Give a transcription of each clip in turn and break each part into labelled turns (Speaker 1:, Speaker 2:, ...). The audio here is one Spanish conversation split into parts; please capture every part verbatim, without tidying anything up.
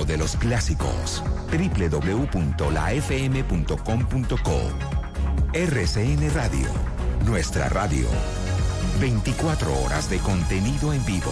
Speaker 1: legado de los clásicos. doble u doble u doble u punto la f m punto com punto co. R C N Radio, nuestra radio. veinticuatro horas de contenido en vivo.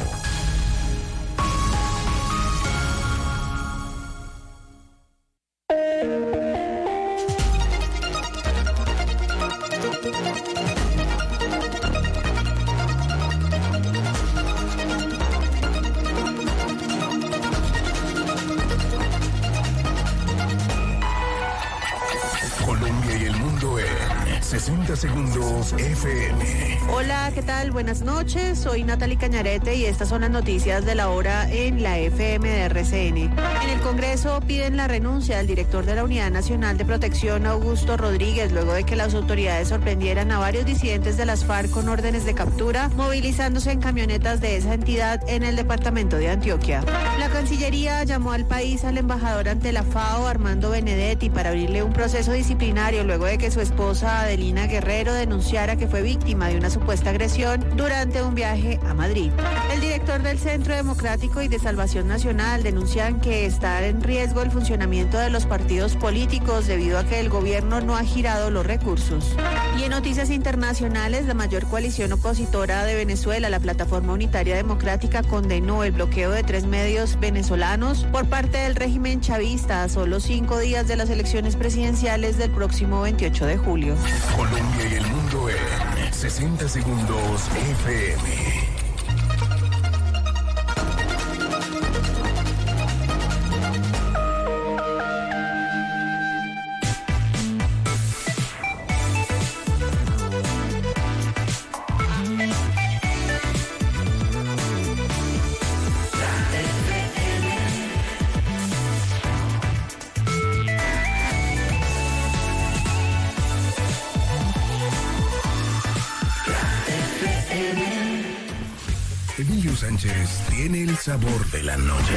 Speaker 2: sesenta segundos F M.
Speaker 3: Hola, ¿qué tal? Buenas noches. Soy Natalie Cañarete y estas son las noticias de la hora en la F M de R C N. En el Congreso piden la renuncia del director de la Unidad Nacional de Protección, Augusto Rodríguez, luego de que las autoridades sorprendieran a varios disidentes de las FARC con órdenes de captura, movilizándose en camionetas de esa entidad en el departamento de Antioquia. La Cancillería llamó al país al embajador ante la FAO, Armando Benedetti, para abrirle un proceso disciplinario luego de que su esposa Adelina Guerrero denunciara que fue víctima de una supuesta agresión durante un viaje a Madrid. El director del Centro Democrático y de Salvación Nacional denuncian que está en riesgo el funcionamiento de los partidos políticos debido a que el gobierno no ha girado los recursos. Y en noticias internacionales, la mayor coalición opositora de Venezuela, la Plataforma Unitaria Democrática, condenó el bloqueo de tres medios venezolanos por parte del régimen chavista a solo cinco días de las elecciones presidenciales del próximo veintiocho de julio.
Speaker 2: Colombia y el mundo en sesenta segundos F M. Emilio Sánchez tiene el sabor de la noche.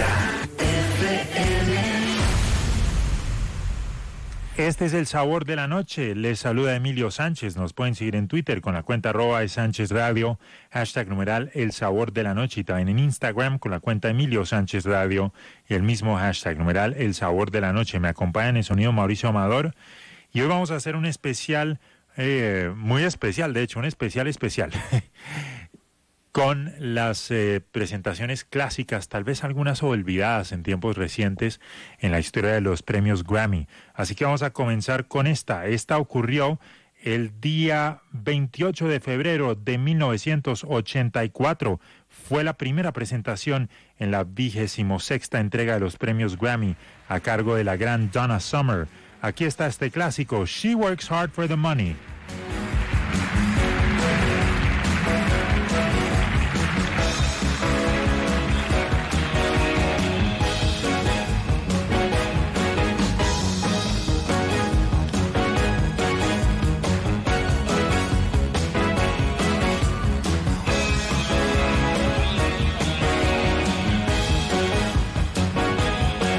Speaker 4: Este es el sabor de la noche. Les saluda Emilio Sánchez. Nos pueden seguir en Twitter con la cuenta arroba de Sánchez Radio, hashtag numeral el sabor de la noche, y también en Instagram con la cuenta Emilio Sánchez Radio y el mismo hashtag numeral el sabor de la noche. Me acompaña en el sonido Mauricio Amador y hoy vamos a hacer un especial, eh, muy especial, de hecho, un especial especial. con las eh, presentaciones clásicas, tal vez algunas olvidadas en tiempos recientes en la historia de los premios Grammy. Así que vamos a comenzar con esta. Esta ocurrió el día veintiocho de febrero de mil novecientos ochenta y cuatro. Fue la primera presentación en la vigésimo sexta entrega de los premios Grammy a cargo de la gran Donna Summer. Aquí está este clásico, She Works Hard for the Money.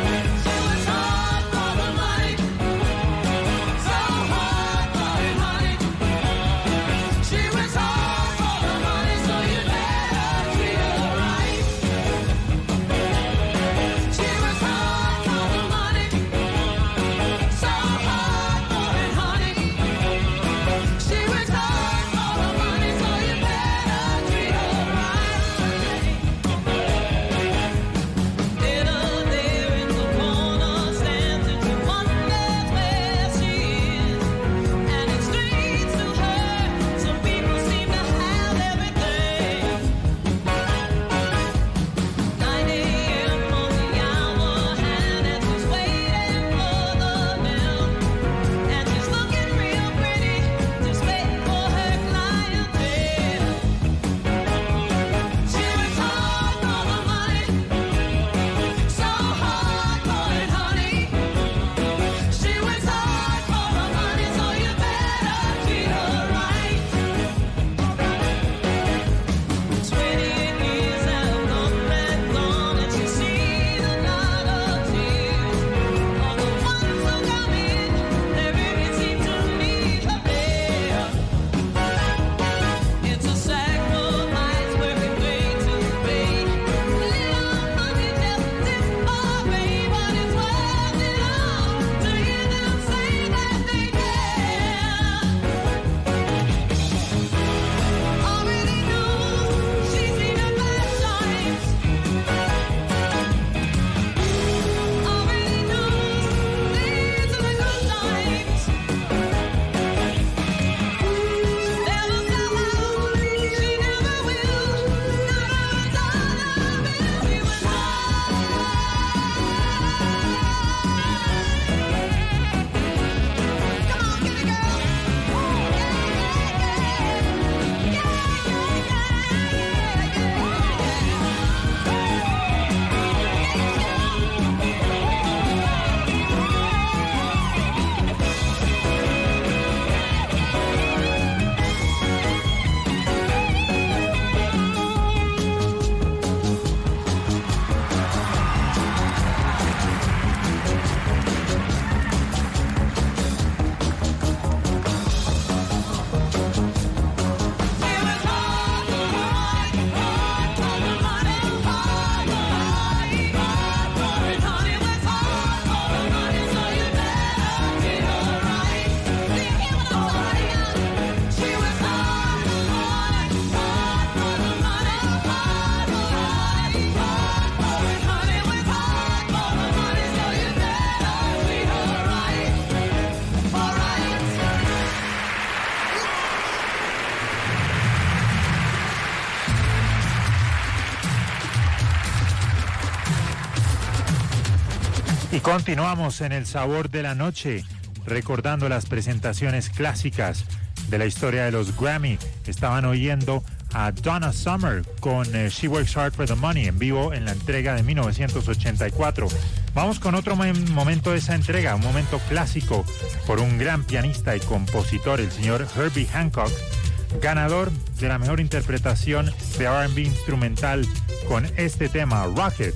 Speaker 5: Money.
Speaker 4: Y continuamos en el sabor de la noche, recordando las presentaciones clásicas de la historia de los Grammy. Estaban oyendo a Donna Summer con eh, She Works Hard for the Money en vivo en la entrega de mil novecientos ochenta y cuatro. Vamos con otro momento de esa entrega, un momento clásico por un gran pianista y compositor, el señor Herbie Hancock, ganador de la mejor interpretación de R and B instrumental con este tema, Rocket.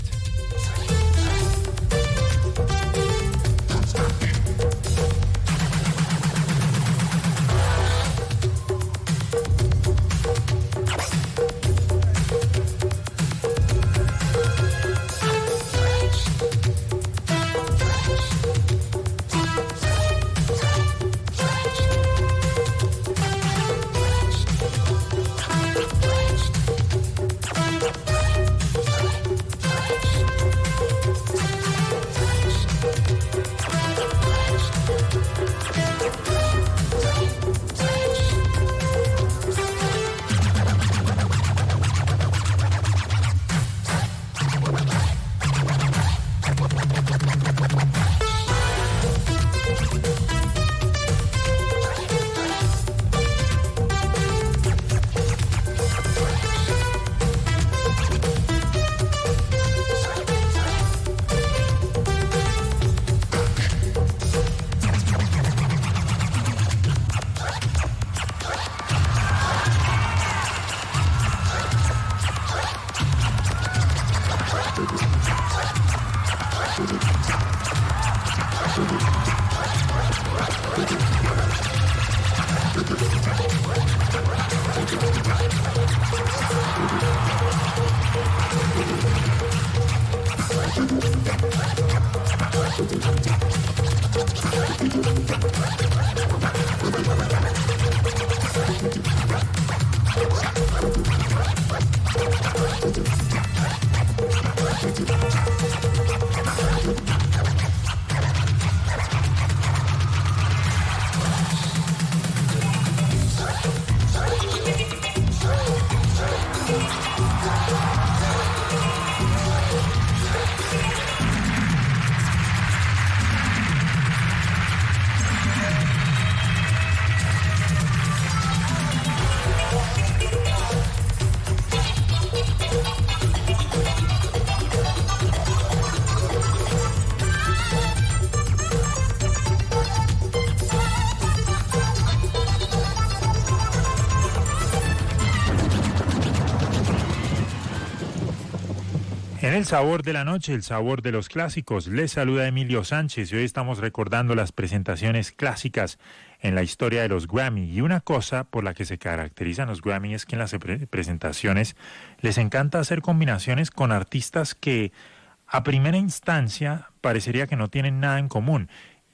Speaker 4: En el sabor de la noche, el sabor de los clásicos, les saluda Emilio Sánchez y hoy estamos recordando las presentaciones clásicas en la historia de los Grammy. Y una cosa por la que se caracterizan los Grammy es que en las pre- presentaciones les encanta hacer combinaciones con artistas que a primera instancia parecería que no tienen nada en común.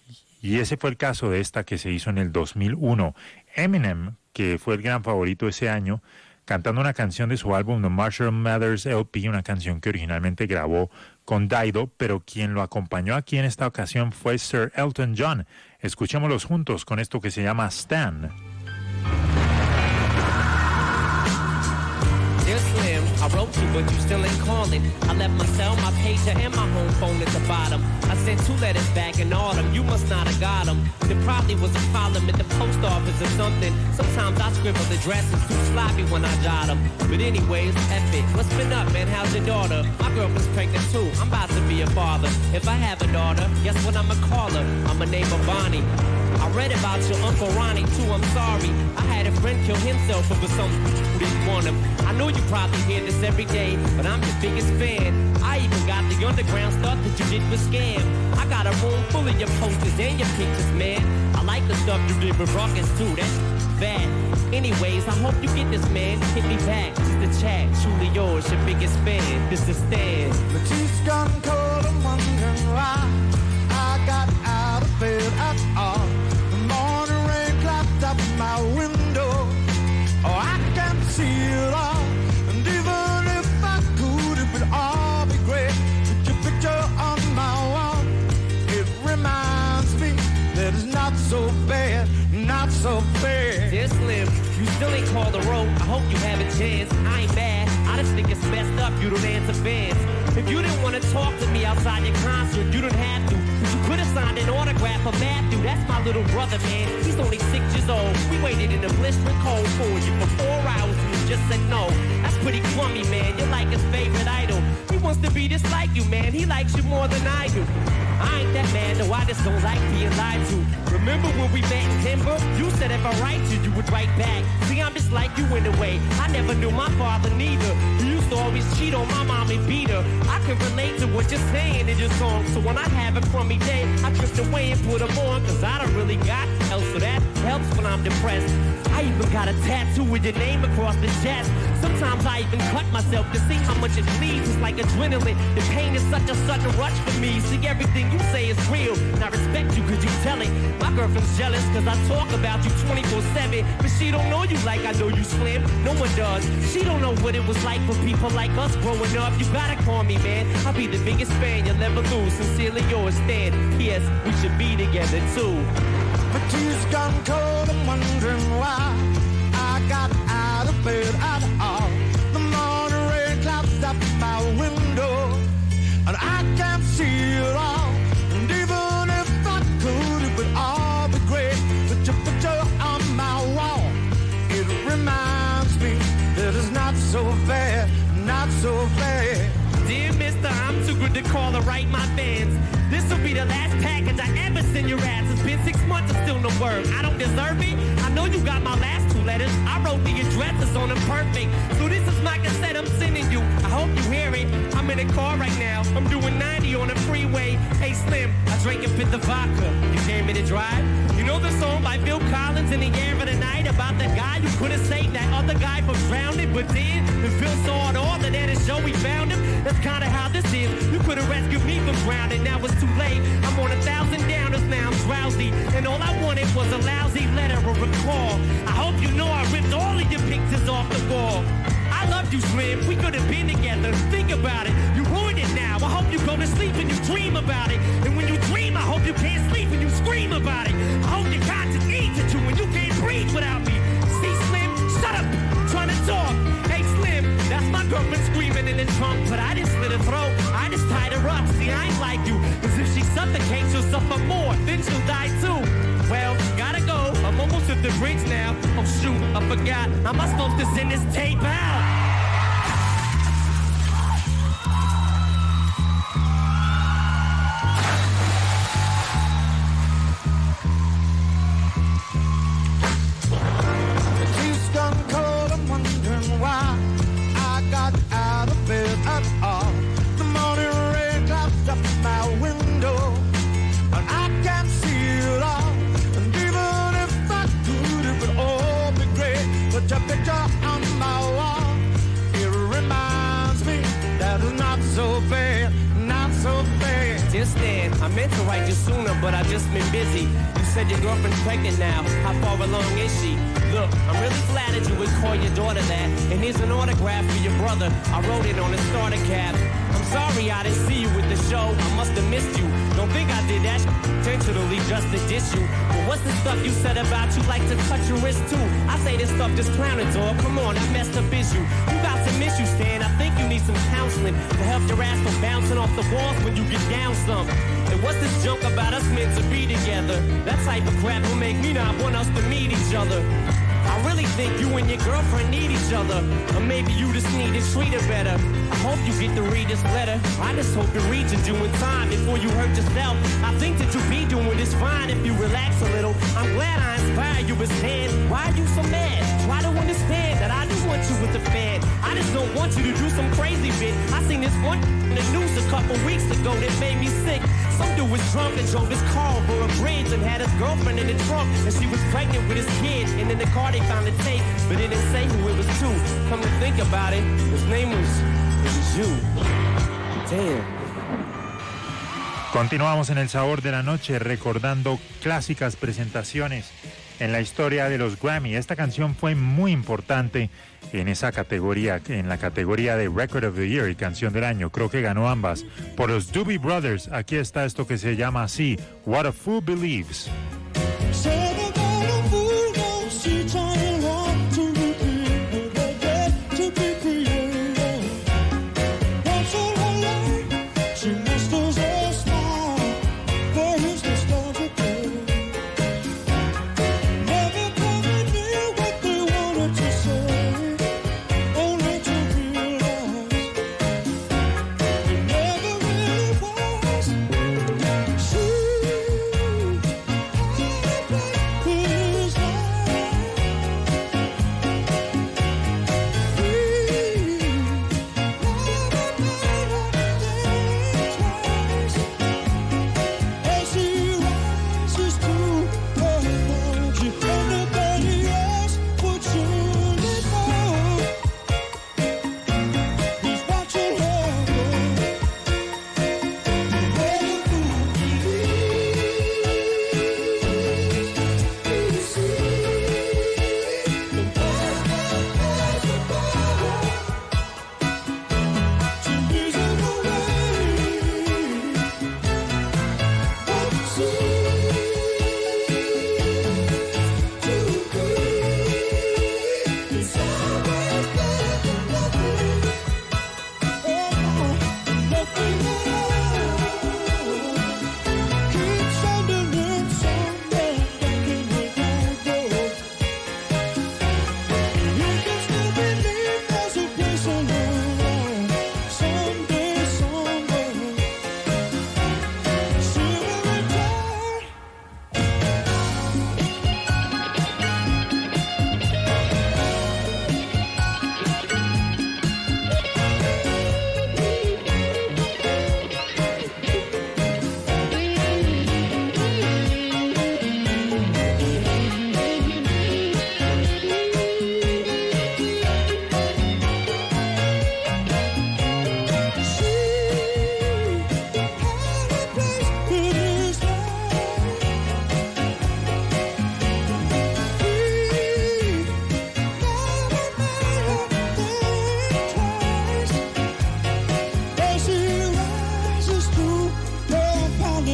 Speaker 4: Y ese fue el caso de esta que se hizo en el dos mil uno. Eminem, que fue el gran favorito ese año, cantando una canción de su álbum The Marshall Mathers L P, una canción que originalmente grabó con Dido, pero quien lo acompañó aquí en esta ocasión fue Sir Elton John. Escuchémoslos juntos con esto que se llama Stan.
Speaker 5: Dear Slim, I wrote you, but you still ain't calling. I left my cell, my pager, and my home phone at the bottom. I sent two letters back in autumn. You must not have got them. There probably was a problem at the post office or something. Sometimes I scribble addresses too sloppy when I jot them. But anyways, F it. What's been up, man? How's your daughter? My girlfriend's pregnant too. I'm about to be a father. If I have a daughter, guess what I'ma call her? I'ma name her Bonnie. I read about your Uncle Ronnie too, I'm sorry. I had a friend kill himself over some who didn't want him. I know you probably hear this every day, but I'm your biggest fan. I even got the underground stuff that you did with Scam. I got a room full of your posters and your pictures, man. I like the stuff you did with Rockets too, that's bad. Anyways, I hope you get this, man. Hit me back, just the chat. Truly yours, your biggest fan. This is Stan.
Speaker 6: The tea's gone cold, I'm wondering why I got out of bed at all. The morning rain clapped up my window. Oh, I can see it all. And even if I could, it would all be great. Put your picture on my wall. It reminds me that it's not so bad, not so bad.
Speaker 5: Dear Slim, you still ain't called the road. I hope you have a chance. I ain't bad. I just think it's messed up you don't answer fans. If you didn't want to talk to me outside your concert, you didn't have to. little brother, man, he's only six years old. We waited in the blistering cold for you for four hours and you just said no. That's pretty crummy, man. You're like his favorite idol. He wants to be just like you, man. He likes you more than I do. I ain't that man, though I just don't like being lied to. Remember when we met in Denver? You said if I write you, you would write back. See, I'm just like you in a way. I never knew my father neither. You used to always cheat on my mom and beat her. I can relate to what you're saying in your song. So when I have a crummy day, I drift away and put them on. Cause I don't really got else, so that helps when I'm depressed. I even got a tattoo with your name across the chest. Sometimes I even cut myself to see how much it bleeds. It's like adrenaline. The pain is such a sudden rush for me. See, everything you say is real, and I respect you cause you tell it. My girlfriend's jealous cause I talk about you twenty-four seven, but she don't know you like I know you, Slim. No one does. She don't know what it was like for people like us growing up. You gotta call me, man. I'll be the biggest fan you'll ever lose. Sincerely yours, Stan. P S. We should be together too.
Speaker 6: My tea's gone cold, I'm wondering why I got out of bed at all. The morning rain clouds up my window, and I can't see it all. And even if I could, it would all be great. But your picture on my wall, it reminds me that it's not so bad, not so bad.
Speaker 5: Dear mister, I'm too good to call or write my fans. This'll be the last package I ever send your ass. It's been six months and still no word. I don't deserve it. I know you got my last two letters. I wrote the addresses on them perfect. So this is my cassette I'm sending you. I hope you hear it. I'm in a car right now. I'm doing ninety on the freeway. Hey Slim, I drank a fifth of vodka. You came me to drive? You know the song by Phil Collins in the air of the night about the guy who couldn't save that other guy from drowning, but did? And Phil saw it all, and at his show we found him. That's kinda how this is. You could've rescued me from drowning, now it's too late. I'm on a thousand downers, now I'm drowsy, and all I wanted was a lousy letter or a call. I hope you know I ripped all of your pictures off the wall. I loved you, Slim. We could have been together. Think about it. You ruined it now. I hope you go to sleep and you dream about it. And when you dream, I hope you can't sleep and you scream about it. I hope your conscience eats at you and you can't breathe without me. See, Slim? Shut up. I'm trying to talk. Hey, Slim. That's my girlfriend screaming in the trunk, but I didn't slit her throat. I just tied her up. See, I ain't like you. Cause if she suffocates, she'll suffer more. Then she'll die too. Well, gotta go. I'm almost at the bridge now. Oh shoot, I forgot. How am I supposed to send this tape out?
Speaker 6: The tea's gone cold, I'm wondering why I got out of bed at all. The morning rain clouds up my window, and I can't see it all. And even if I could, it would all be great. But your picture on my wall, it reminds me that it's not so bad, not so bad.
Speaker 5: Just then, I meant to write you sooner, but I've just been busy. You said your girlfriend's pregnant now. How far along is she? Look, I'm really flattered you would call your daughter that. And here's an autograph for your brother. I wrote it on a starter cap. I'm sorry I didn't see you with the show. I must have missed you. Don't think I did that intentionally just to diss you. But what's the stuff you said about you like to cut your wrist too? I say this stuff just clowning, dog. Come on, I messed up is you. You got some issues, Stan. I think you need some counseling to help your ass from bouncing off the walls when you get down some. And what's this joke about us meant to be together? That type of crap will make me not want us to meet each other. I really think you and your girlfriend need each other. Or maybe you just need to treat her better. I hope you get to read this letter. I just hope it reads you in time before you hurt yourself. I think that you be doing this fine if you relax a little. I'm glad I inspired you as Stan. Why are you so mad? Try to understand that I just want you with a fan. I just don't want you to do some crazy bit. I seen this one in the news a couple weeks ago that made me sick. Some dude was drunk and drove his car over a bridge and had his girlfriend in the trunk, and she was pregnant with his kid. And in the car they found the tape, but it didn't say who it was to. Come to think about it, his name was, it was you. Damn.
Speaker 4: Continuamos en El Sabor de la Noche recordando clásicas presentaciones en la historia de los Grammy. Esta canción fue muy importante en esa categoría, en la categoría de Record of the Year y Canción del Año. Creo que ganó ambas por los Doobie Brothers. Aquí está esto que se llama así, What a Fool Believes.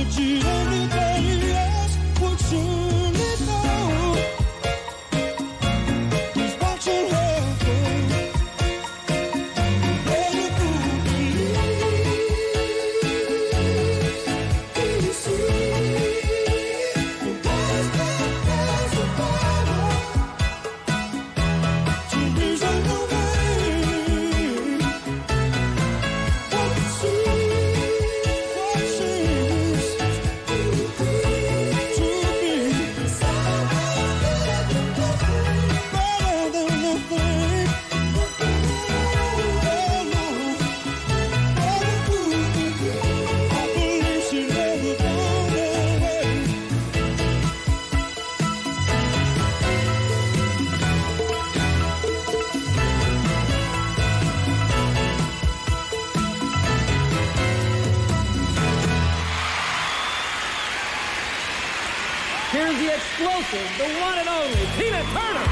Speaker 5: Here's the explosive, the one and only, Tina Turner.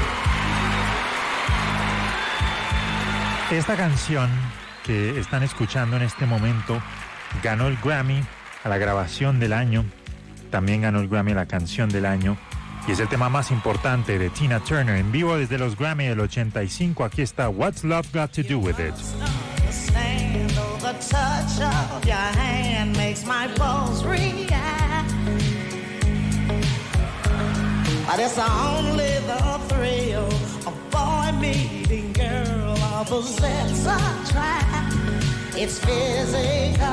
Speaker 4: Esta canción que están escuchando en este momento ganó el Grammy a la grabación del año, también ganó el Grammy a la canción del año, y es el tema más importante de Tina Turner en vivo desde los Grammy del ochenta y cinco. Aquí está What's Love Got to Do With It.
Speaker 7: The touch of your hand makes my pulse react. But it's only the thrill of boy meeting girl, opposites attract. It's physical,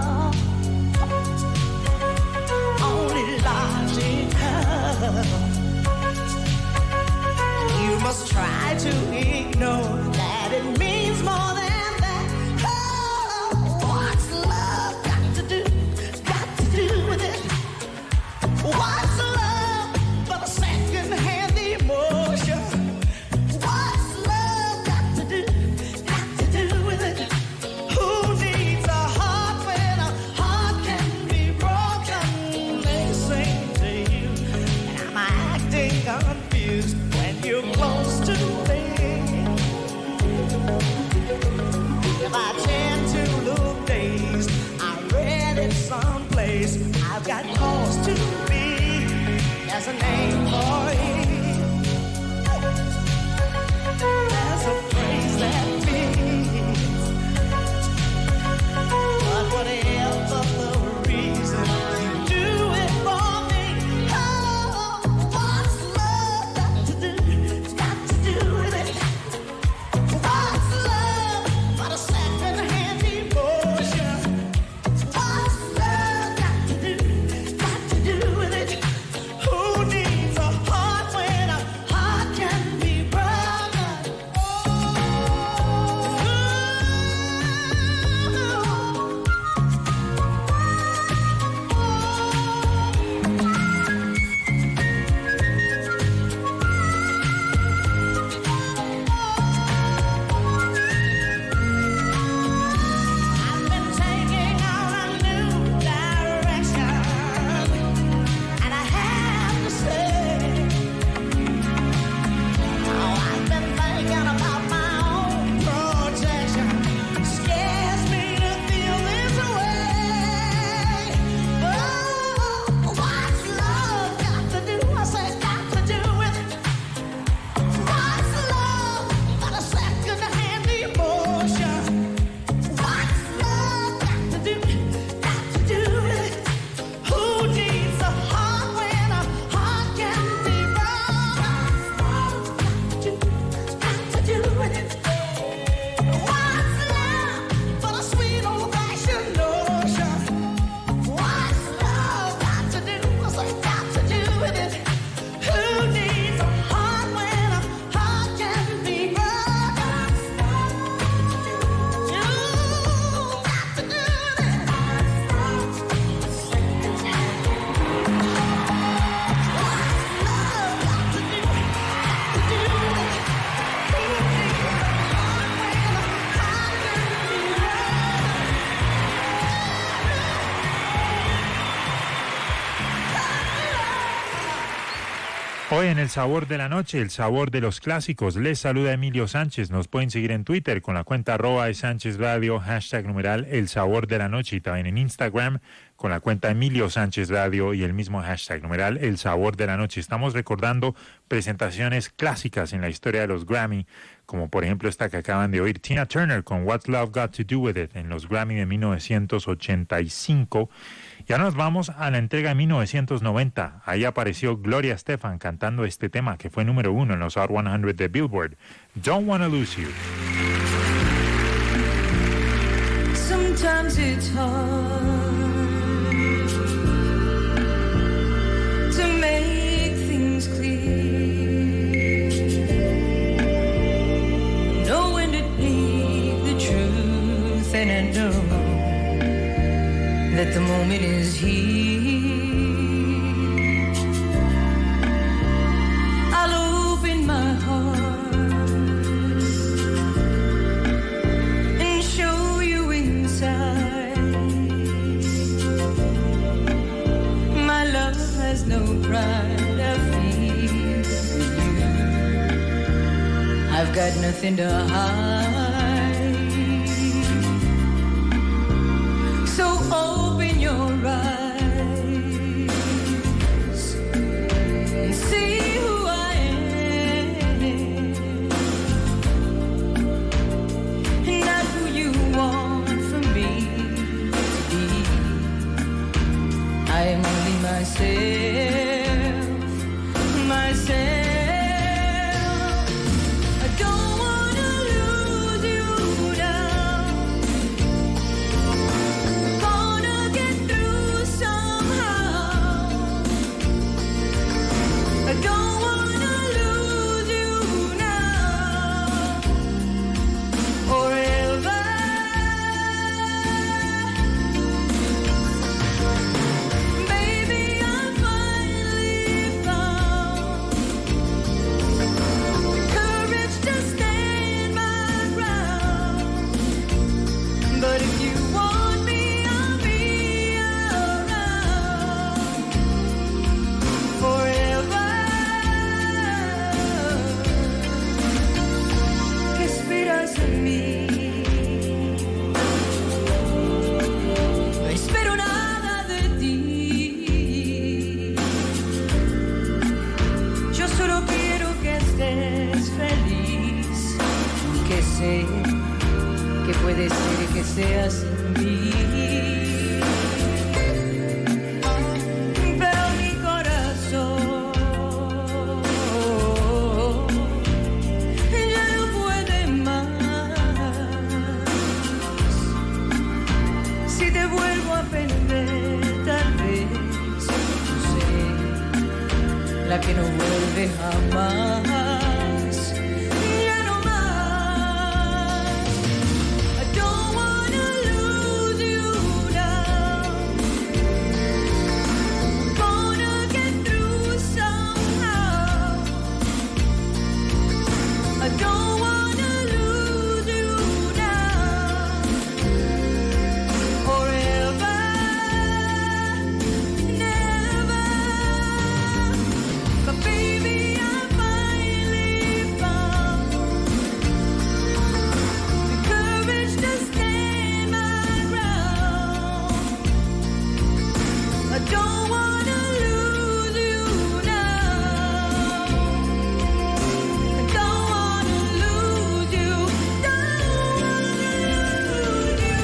Speaker 7: only logical. You must try to ignore that it means more than what's love but a second-hand emotion? What's love got to do, got to do with it? Who needs a heart when a heart can be broken? They sing to you, and I'm acting confused when you're close to me. If I tend to look dazed, I read it someplace, I've got cause to be. There's a name for it. There's a phrase that means. But whatever the reason, you do it for me. Oh, what's love got to do, got to do with it? What's love but a second-hand emotion? What's love got to do, got to do with it? Who needs a heart?
Speaker 4: Hoy en El Sabor de la Noche, el sabor de los clásicos, les saluda Emilio Sánchez. Nos pueden seguir en Twitter con la cuenta arroba de Sánchez Radio, hashtag numeral El Sabor de la Noche, y también en Instagram con la cuenta Emilio Sánchez Radio y el mismo hashtag numeral El Sabor de la Noche. Estamos recordando presentaciones clásicas en la historia de los Grammy, como por ejemplo esta que acaban de oír, Tina Turner con What's Love Got to Do With It en los Grammy de mil novecientos ochenta y cinco. Ya nos vamos a la entrega de mil novecientos noventa. Ahí apareció Gloria Estefan cantando este tema que fue número uno en los Hot cien de Billboard, Don't Wanna Lose You.
Speaker 8: Sometimes it's hard to make things clear, know when to speak the truth, and I know that the moment is here. I'll open my heart and show you inside. My love has no pride, I feel for you. I've got nothing to hide. So open your eyes and see who I am, and not who you want from me to be. I am only myself, myself. I don't wanna lose you now. Gonna get through somehow. I don't wanna lose you now forever. Baby, I finally found the courage to stand my ground. But if you want me, I'll be around forever. ¿Qué esperas de mí? No espero nada de ti. Yo solo quiero que estés feliz y que sé que puede ser que seas sin mí. Pero mi corazón ya no puede más. Si te vuelvo a perder, tal vez tú sé la que no vuelve jamás. Ya no más. I don't wanna lose you now. Gonna get through somehow. I don't wanna lose you now forever, never. But baby, I finally found the courage to stand my ground. I don't wanna lose you now. I don't wanna lose you. Don't wanna lose you.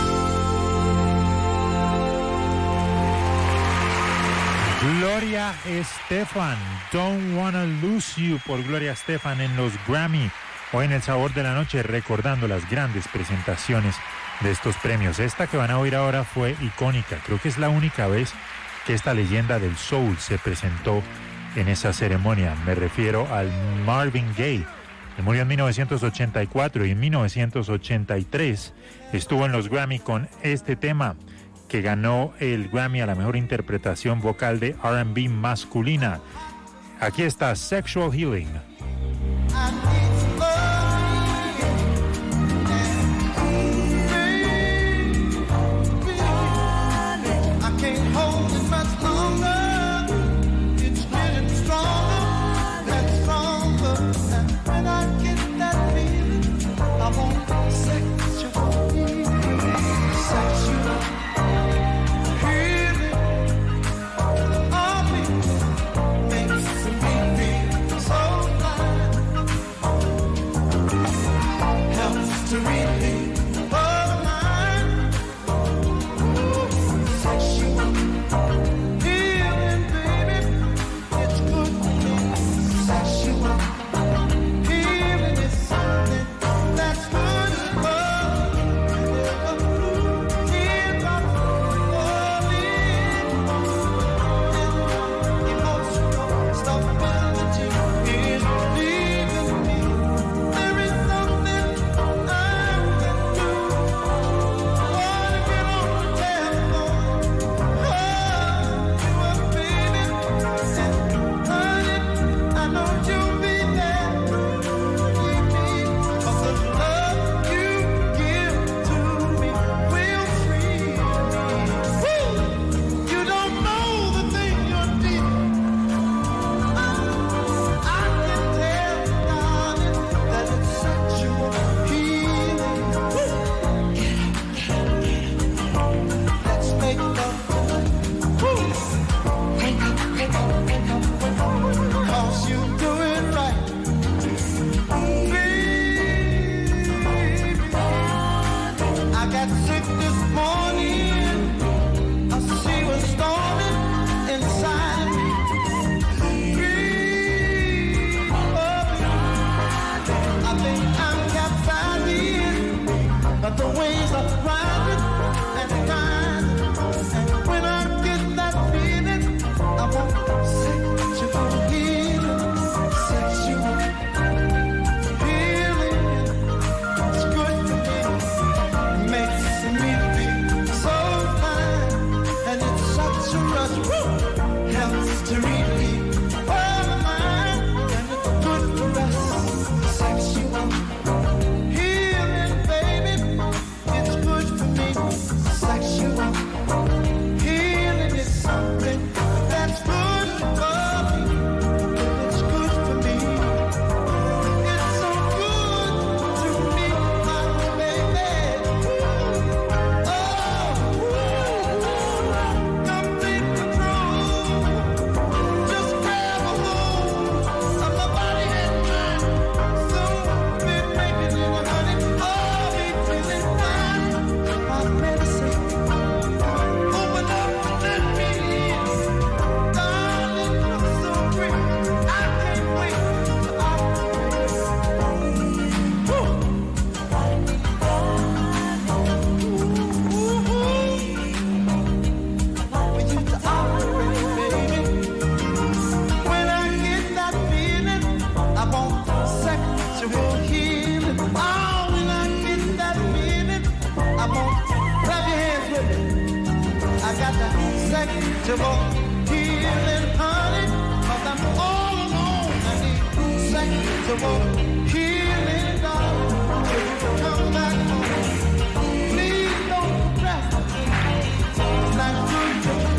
Speaker 4: Gloria Estefan, Don't Wanna Lose You, por Gloria Estefan en los Grammy. Hoy en El Sabor de la Noche, recordando las grandes presentaciones de estos premios. Esta que van a oír ahora fue icónica. Creo que es la única vez que esta leyenda del soul se presentó en esa ceremonia. Me refiero al Marvin Gaye, que murió en mil novecientos ochenta y cuatro, y en mil novecientos ochenta y tres estuvo en los Grammy con este tema, que ganó el Grammy a la mejor interpretación vocal de R and B masculina. Aquí está Sexual Healing.
Speaker 6: I can't hold it much longer. It's getting stronger. helps to relieve all the mind, and it's good for us. Sexual healing, baby, it's good for me. Sexual healing is something that's good for me. It's good for me. It's so good to me, my baby. Oh, complete control. Just grab a hold of my body and mind. Soon be making it, honey. Oh, be feeling fine. My medicine. Open up and let me in. Darling, you're so great. I can't wait to operate. Woo. For you to operate, baby. When I get that feeling, I want sexual healing. Oh, when I get that feeling, I want, clap your hands with me. I got that sexual healing, honey, 'cause I'm all alone. I need sexual healing, darling. Come back home. Please don't procrastinate. It's not good to me.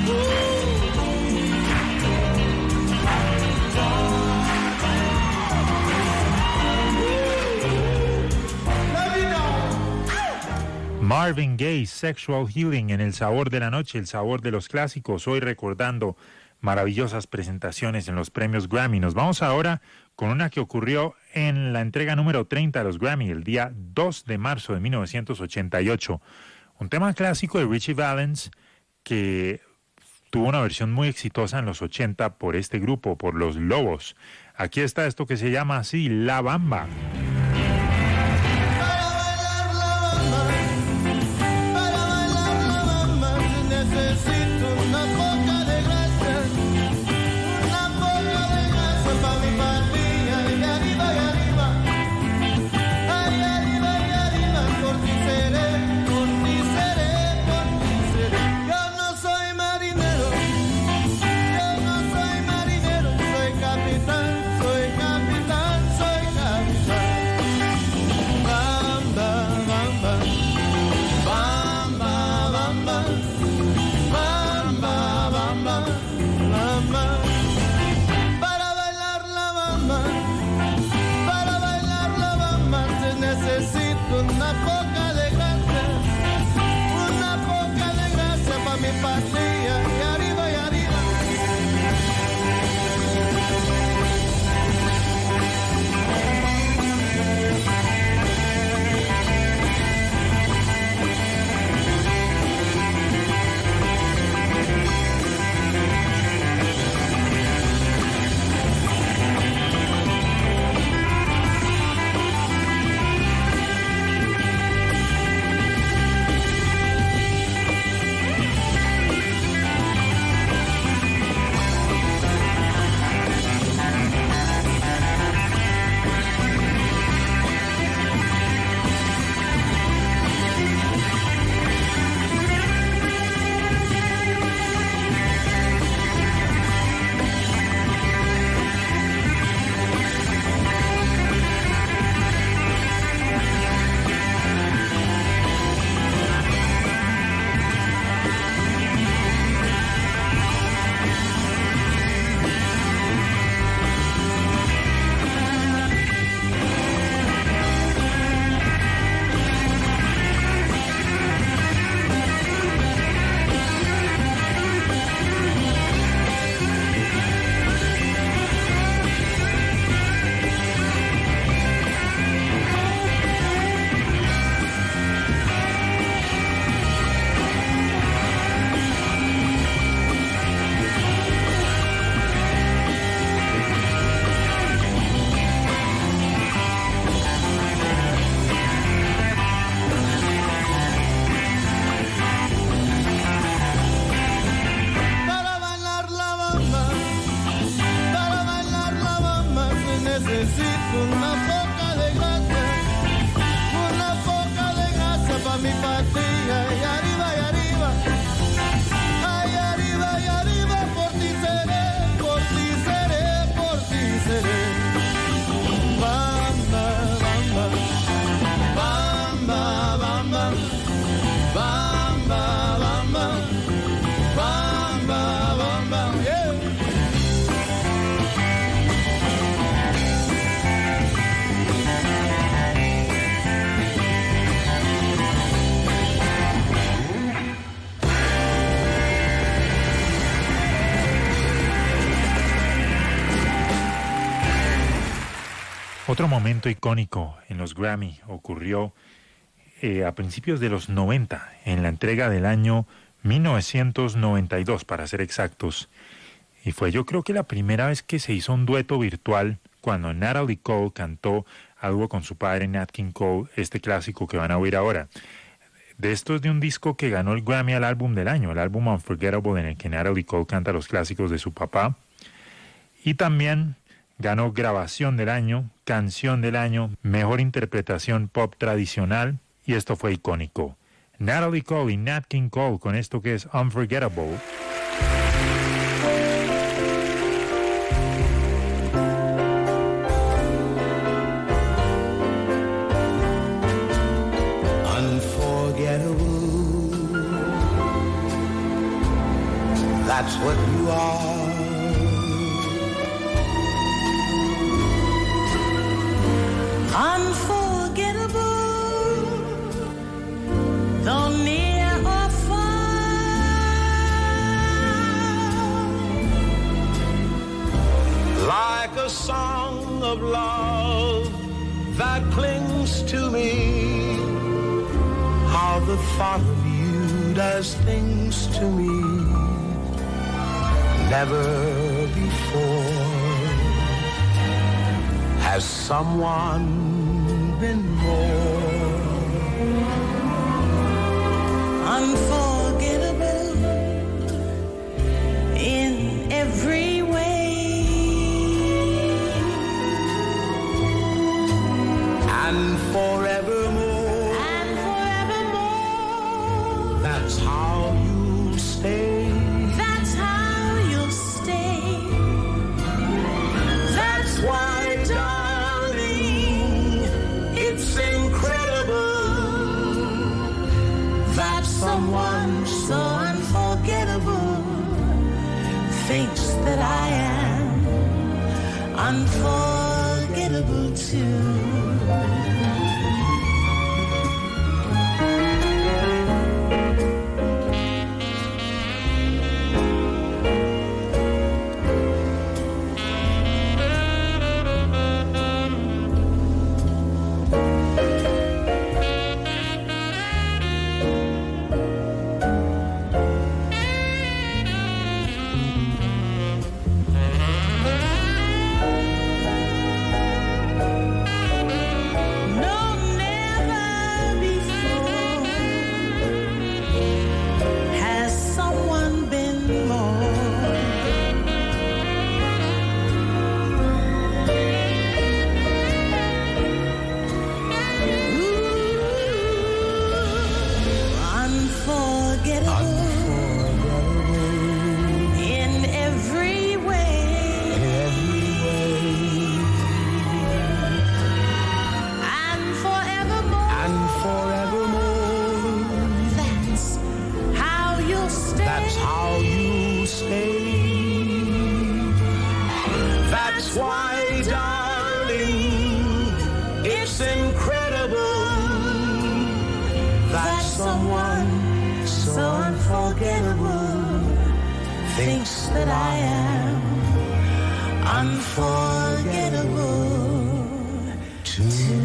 Speaker 6: Love you, darling.
Speaker 4: Marvin Gaye, Sexual Healing, en El Sabor de la Noche, el sabor de los clásicos, hoy recordando maravillosas presentaciones en los premios Grammy. Nos vamos ahora con una que ocurrió en la entrega número treinta de los Grammy, el día dos de marzo de mil novecientos ochenta y ocho. Un tema clásico de Ritchie Valens que tuvo una versión muy exitosa en los ochenta por este grupo, por Los Lobos. Aquí está esto que se llama así, La Bamba.
Speaker 6: Para bailar la bamba, para bailar la bamba, necesito una poca de gracia, una poca de gracia para mi patilla, y arriba y arriba, ay arriba y arriba, por ti seré, por ti seré, por ti seré. Yo no soy marinero, yo no soy marinero, soy capitán, soy capitán, soy capitán. Bamba, bamba, bamba, bamba, bamba, bamba, bamba. Para bailar la bamba, para bailar la bamba, te necesito una poca de gracia, una poca de gracia para mi patria, y arriba y arriba. mi patria y arriba y arriba, ay arriba y
Speaker 4: Otro momento icónico en los Grammy ocurrió eh, a principios de los noventa, en la entrega del año mil novecientos noventa y dos, para ser exactos. Y fue, yo creo que la primera vez que se hizo un dueto virtual, cuando Natalie Cole cantó algo con su padre Nat King Cole, este clásico que van a oír ahora. De esto es de un disco que ganó el Grammy al álbum del año, el álbum Unforgettable, en el que Natalie Cole canta los clásicos de su papá. Y también ganó grabación del año, canción del año, mejor interpretación pop tradicional, y esto fue icónico. Natalie Cole y Nat King Cole con esto que es Unforgettable.
Speaker 6: That's what you are.
Speaker 7: Unforgettable, though near or far.
Speaker 6: Like a song of love that clings to me. How the thought of you does things to me. Never before has someone been more
Speaker 7: unforgettable in every way,
Speaker 6: and forevermore,
Speaker 7: and forevermore.
Speaker 6: That's how you stay.
Speaker 7: Why, darling, it's incredible that someone so unforgettable thinks that I am unforgettable too. Thinks that I am unforgettable too.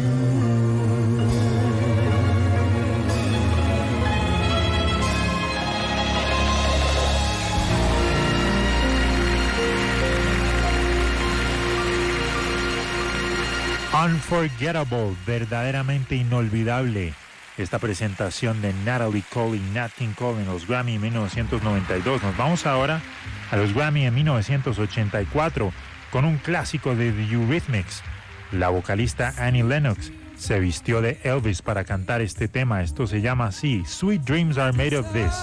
Speaker 4: Unforgettable, verdaderamente inolvidable. Esta presentación de Natalie Cole y Nat King Cole en los Grammy en mil novecientos noventa y dos. Nos vamos ahora a los Grammy en mil novecientos ochenta y cuatro con un clásico de The Eurythmics. La vocalista Annie Lennox se vistió de Elvis para cantar este tema. Esto se llama así: Sweet Dreams Are Made of This.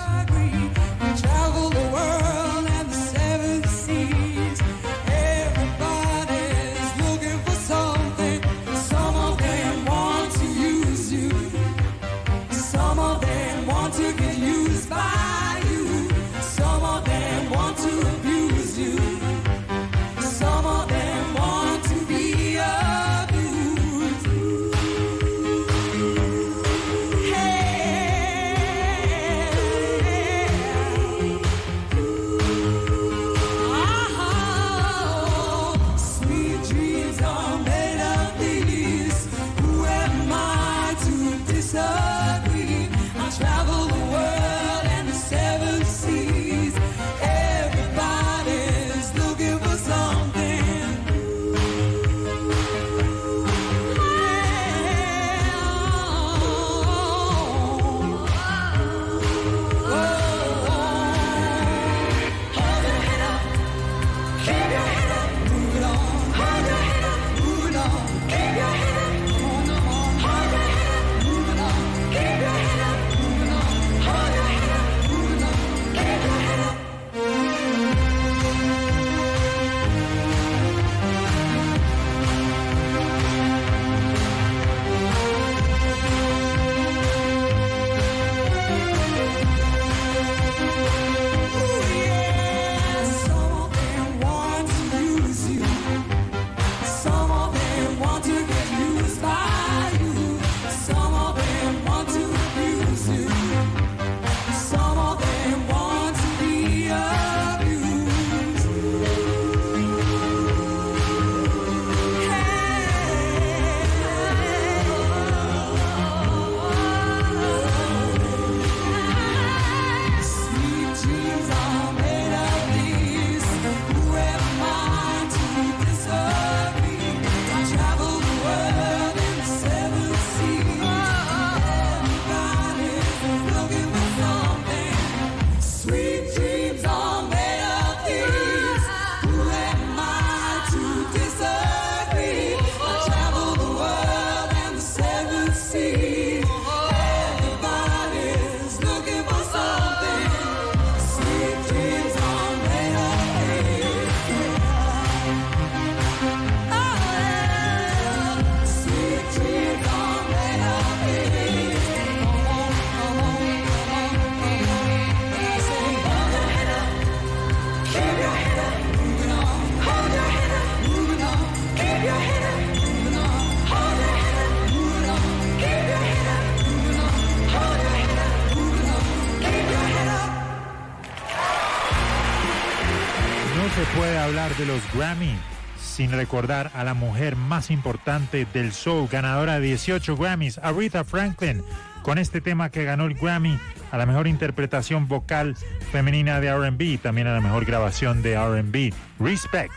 Speaker 7: Hey,
Speaker 4: se puede hablar de los Grammy sin recordar a la mujer más importante del soul, ganadora de dieciocho Grammys, Aretha Franklin, con este tema que ganó el Grammy a la mejor interpretación vocal femenina de R and B y también a la mejor grabación de R and B, Respect.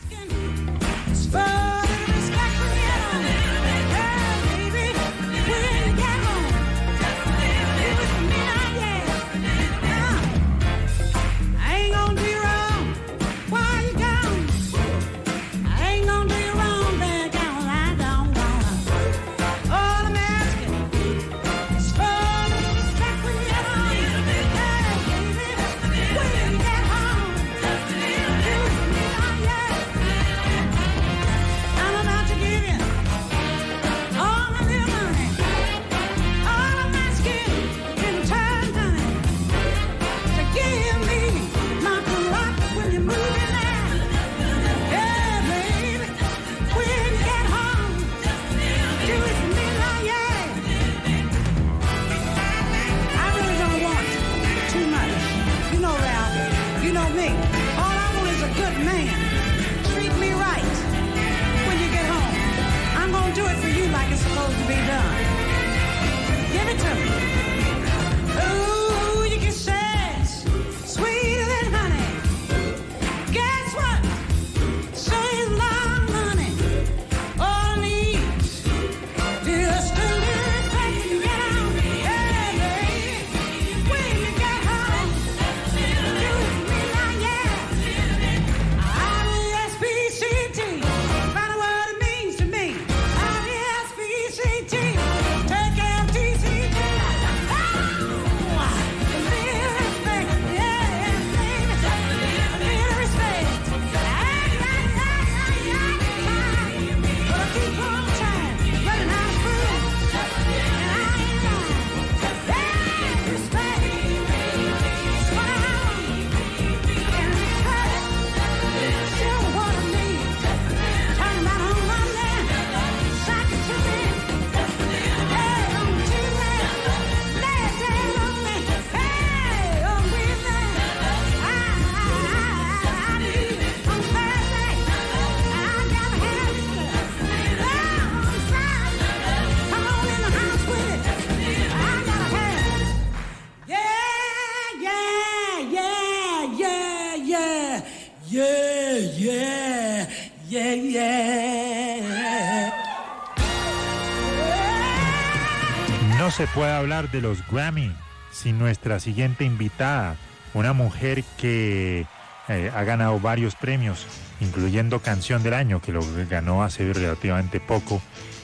Speaker 4: No se puede hablar de los Grammy sin nuestra siguiente invitada, una mujer que eh, ha ganado varios premios, incluyendo Canción del Año, que lo ganó hace relativamente poco,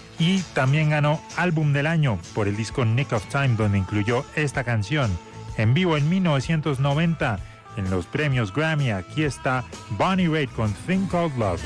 Speaker 4: y también ganó Álbum del Año por el disco Nick of Time, donde incluyó esta canción en vivo en mil novecientos noventa en los premios Grammy. Aquí está Bonnie Raitt con Thing Called Love.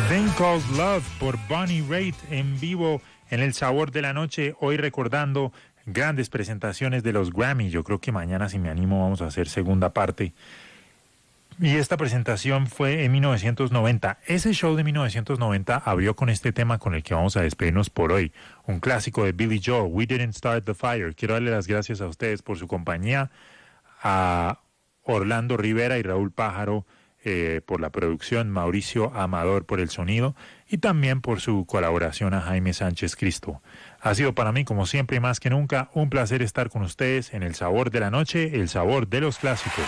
Speaker 4: Thing Called Love por Bonnie Raitt en vivo en El Sabor de la Noche, hoy recordando grandes presentaciones de los Grammy. Yo creo que mañana, si me animo, vamos a hacer segunda parte. Y esta presentación fue en mil novecientos noventa. Ese show de mil novecientos noventa abrió con este tema con el que vamos a despedirnos por hoy. Un clásico de Billy Joel, We Didn't Start the Fire. Quiero darle las gracias a ustedes por su compañía, a Orlando Rivera y Raúl Pájaro eh, por la producción, Mauricio Amador por el sonido y también por su colaboración a Jaime Sánchez Cristo. Ha sido para mí, como siempre y más que nunca, un placer estar con ustedes en El Sabor de la Noche, el sabor de los clásicos.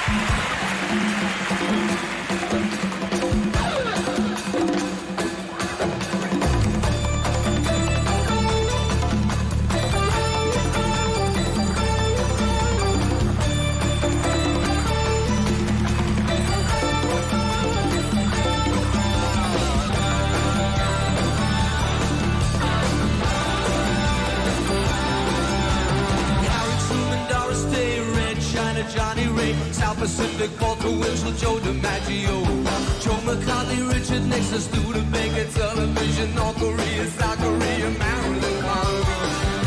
Speaker 9: Pacific, Walter Winchell, Joe DiMaggio, Joe McCarthy, Richard Nixon, Studebaker, Television, North Korea, South Korea, Marilyn Monroe.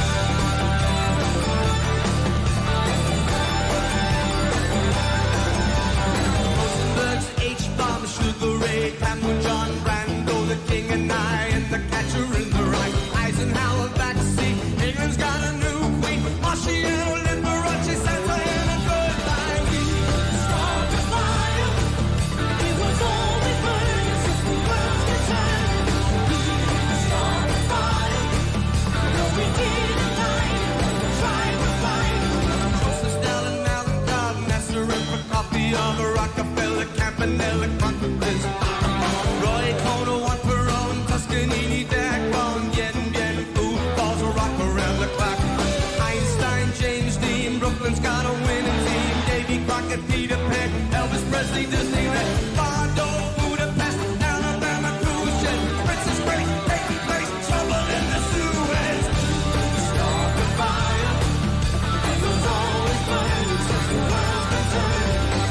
Speaker 9: Rosenberg's H-bomb, Sugar Ray, Campbell, John Brando, the King and I, and the Catcher in the Rye, Eisenhower backseat, England's got a new queen, Marciano, Liberace, Santa Ana, goodbye. Of a Rockefeller, Campanella, Conference. Roy Cono, one Perone, Toscanini, Dagmon, Yen Yen, Food Balls, a rock around the clock. Einstein, James Dean, Brooklyn's got a winning team. Davy Crockett, Peter Pan, Elvis Presley, Disneyland, Bardo, Budapest, Alabama, cruise jet, Princess Grace, taking place, trouble in the Suez. Start the fire, it was always burning since the world's concerned.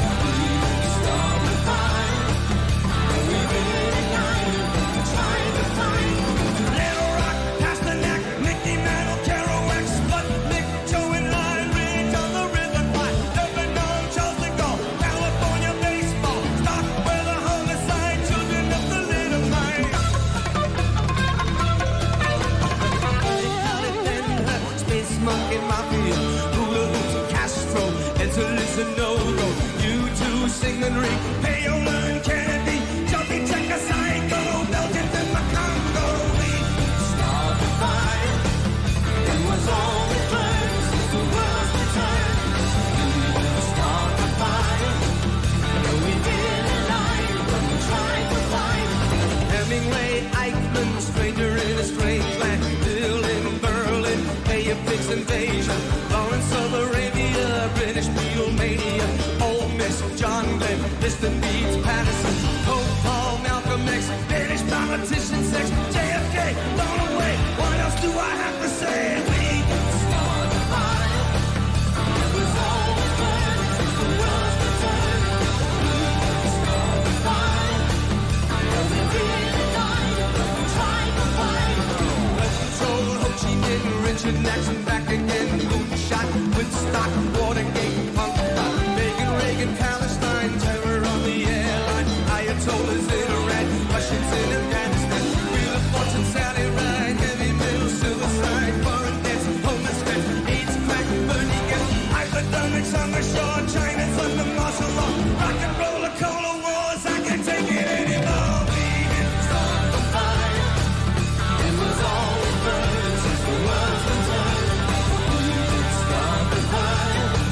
Speaker 9: Singing ring, Payola and Kennedy, Jumpy Czechoslovakia, Belgium and the Congo. We started the fire, it was always burned since the world's returned. We started the fire, no we didn't lie, but we tried to fight. Hemingway, Eichmann, stranger in a strange land, Bill in Berlin, Bay of Pigs invasion, Lawrence of Arabia, British Beatlemania, Ole Miss, John Glenn, Mister Beats, Patterson, Pope Paul, Malcolm X, British politician, sex, J F K, blown away. What else do I have to say? We started the fire. It was always burning since the world's returned. We started the fire. And we didn't die, but we tried to fight. Red Control, Ho Chi Minh, Richard Nixon, back again, Moonshot, Woodstock, Watergate, Punk, Reagan, Reagan, Palestine, terror on the airline, Ayatollahs in Iran, Russians in Afghanistan, Wheel of Fortune, Sally Ride, heavy metal, suicide, foreign debts, homeless men, AIDS, crack, burning gas, hypodermics on the shore, China's under martial law, rock and roll, a Cold Wars, I can't take it anymore. We didn't start the fire, it was always burning since the world's been turned. We didn't start the fire.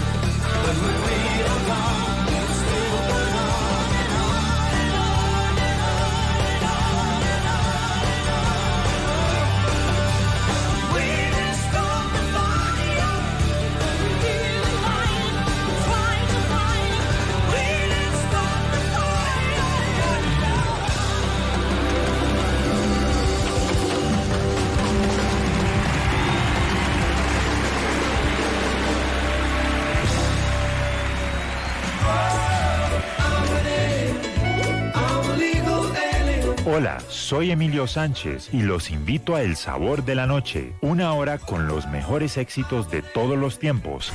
Speaker 4: Hola, soy Emilio Sánchez y los invito a El Sabor de la Noche, una hora con los mejores éxitos de todos los tiempos.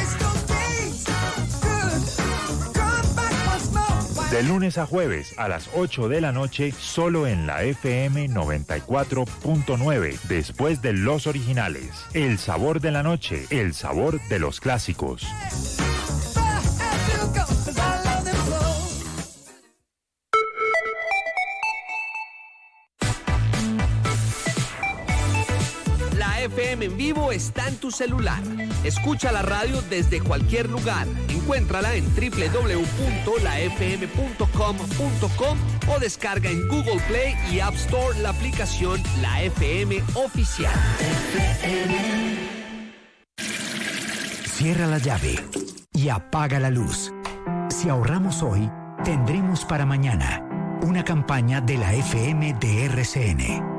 Speaker 4: De lunes a jueves a las ocho de la noche, solo en la F M noventa y cuatro punto nueve, después de los originales. El Sabor de la Noche, el sabor de los clásicos.
Speaker 10: F M en vivo está en tu celular. Escucha la radio desde cualquier lugar. Encuéntrala en doble u doble u doble u punto la f m punto com punto co o descarga en Google Play y App Store la aplicación La F M Oficial.
Speaker 11: Cierra la llave y apaga la luz. Si ahorramos hoy, tendremos para mañana. Una campaña de la F M de R C N.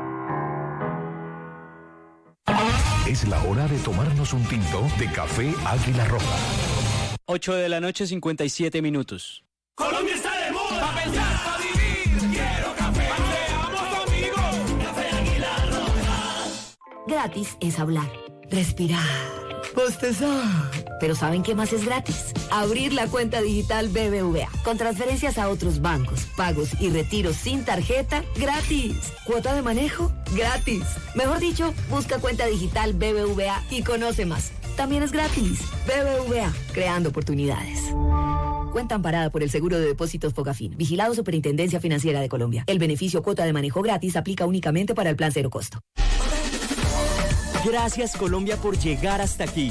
Speaker 2: Es la hora de tomarnos un tinto de café Águila Roja.
Speaker 12: ocho de la noche, cincuenta y siete minutos.
Speaker 9: Colombia está de moda. Pa' pensar, pa' vivir. Quiero café. Paseamos amigos. Café Águila Roja.
Speaker 13: Gratis es hablar, respirar, bostezar. Pero ¿saben qué más es gratis? Abrir la cuenta digital B B V A. Con transferencias a otros bancos, pagos y retiros sin tarjeta, gratis. Cuota de manejo, gratis. Mejor dicho, busca cuenta digital B B V A y conoce más. También es gratis. B B V A, creando oportunidades. Cuenta amparada por el Seguro de Depósitos Fogafín. Vigilado Superintendencia Financiera de Colombia. El beneficio cuota de manejo gratis aplica únicamente para el plan cero costo.
Speaker 12: Gracias, Colombia, por llegar hasta aquí.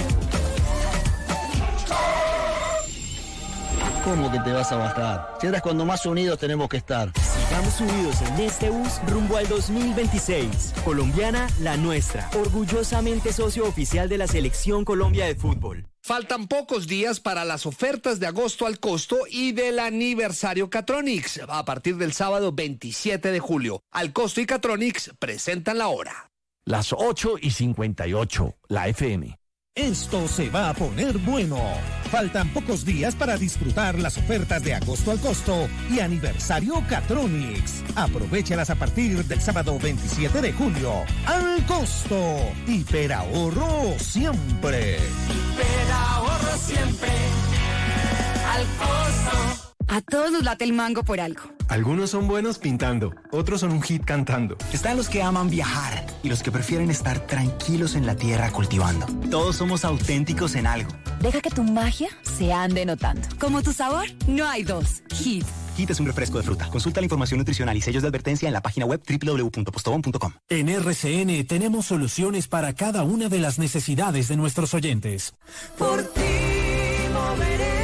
Speaker 14: ¿Cómo que te vas a bajar? Si eres cuando más unidos tenemos que estar.
Speaker 12: Sigamos unidos en este bus rumbo al dos mil veintiséis. Colombiana, la nuestra. Orgullosamente socio oficial de la Selección Colombia de Fútbol.
Speaker 10: Faltan pocos días para las ofertas de agosto al costo y del aniversario Catronics. A partir del sábado veintisiete de julio. Al costo y Catronics presentan la hora.
Speaker 15: Las ocho y cincuenta y ocho, la F M.
Speaker 16: Esto se va a poner bueno. Faltan pocos días para disfrutar las ofertas de agosto al costo y aniversario Catronics. Aprovéchalas a partir del sábado veintisiete de julio. Al costo. Hiperahorro siempre.
Speaker 9: Hiperahorro siempre. Al costo.
Speaker 17: A todos nos late el mango por algo.
Speaker 18: Algunos son buenos pintando, otros son un hit cantando.
Speaker 19: Están los que aman viajar y los que prefieren estar tranquilos en la tierra cultivando. Todos somos auténticos en algo.
Speaker 17: Deja que tu magia se ande notando. Como tu sabor, no hay dos. Hit.
Speaker 19: Hit es un refresco de fruta. Consulta la información nutricional y sellos de advertencia en la página web doble u doble u doble u punto postobón punto com.
Speaker 20: En R C N tenemos soluciones para cada una de las necesidades de nuestros oyentes.
Speaker 9: Por ti moveré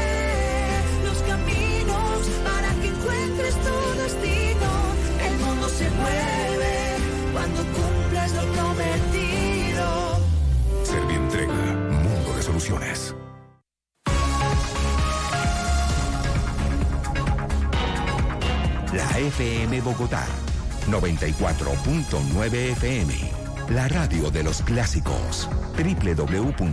Speaker 9: tu destino, el mundo se mueve cuando cumples lo prometido.
Speaker 2: Servientrega, mundo de soluciones.
Speaker 1: La F M Bogotá, noventa y cuatro punto nueve F M, la radio de los clásicos. doble u doble u doble u punto